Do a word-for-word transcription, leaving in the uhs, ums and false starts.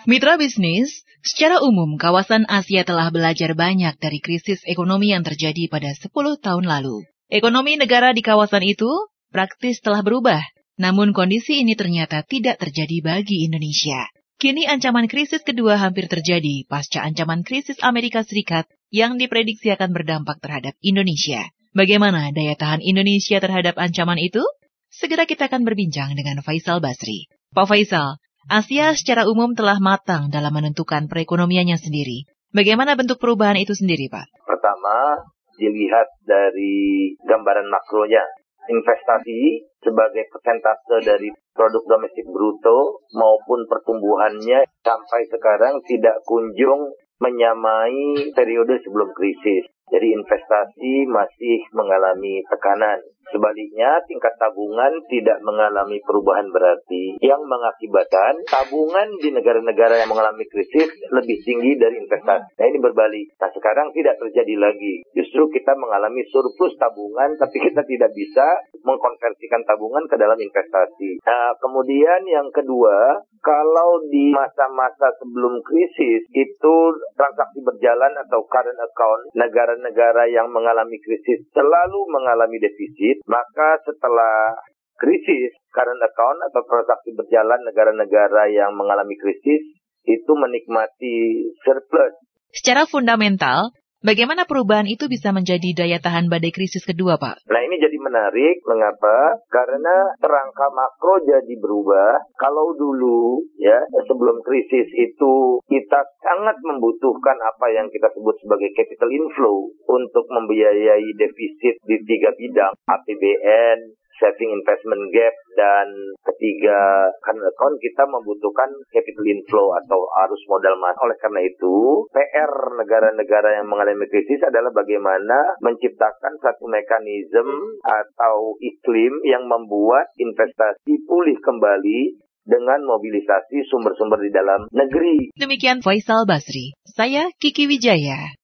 Mitra bisnis, secara umum kawasan Asia telah belajar banyak dari krisis ekonomi yang terjadi pada sepuluh tahun lalu. Ekonomi negara di kawasan itu praktis telah berubah, namun kondisi ini ternyata tidak terjadi bagi Indonesia. Kini ancaman krisis kedua hampir terjadi pasca ancaman krisis Amerika Serikat yang diprediksi akan berdampak terhadap Indonesia. Bagaimana daya tahan Indonesia terhadap ancaman itu? Segera kita akan berbincang dengan Faisal Basri. Pak Faisal, Asia secara umum telah matang dalam menentukan perekonomiannya sendiri. Bagaimana bentuk perubahan itu sendiri, Pak? Pertama, dilihat dari gambaran makronya. Investasi sebagai persentase dari produk domestik bruto maupun pertumbuhannya sampai sekarang tidak kunjung menyamai periode sebelum krisis. Jadi investasi masih mengalami tekanan. Sebaliknya, tingkat tabungan tidak mengalami perubahan berarti yang mengakibatkan tabungan di negara-negara yang mengalami krisis lebih tinggi dari investasi. Nah, ini berbalik. Nah, sekarang tidak terjadi lagi. Justru kita mengalami surplus tabungan, tapi kita tidak bisa mengkonversikan tabungan ke dalam investasi. Nah, kemudian yang kedua, kalau di masa-masa sebelum krisis itu transaksi berjalan atau current account negara-negara yang mengalami krisis selalu mengalami defisit, maka setelah krisis current account atau transaksi berjalan negara-negara yang mengalami krisis itu menikmati surplus. Secara fundamental, bagaimana perubahan itu bisa menjadi daya tahan badai krisis kedua, Pak? Nah, ini jadi menarik. Mengapa? Karena kerangka makro jadi berubah. Kalau dulu, ya, sebelum krisis itu kita sangat membutuhkan apa yang kita sebut sebagai capital inflow untuk membiayai defisit di tiga bidang, A P B N, saving investment gap, dan ketiga current account, kita membutuhkan capital inflow atau arus modal masuk. Oleh karena itu, P R negara-negara yang mengalami krisis adalah bagaimana menciptakan satu mekanisme atau iklim yang membuat investasi pulih kembali dengan mobilisasi sumber-sumber di dalam negeri. Demikian Faisal Basri, saya Kiki Wijaya.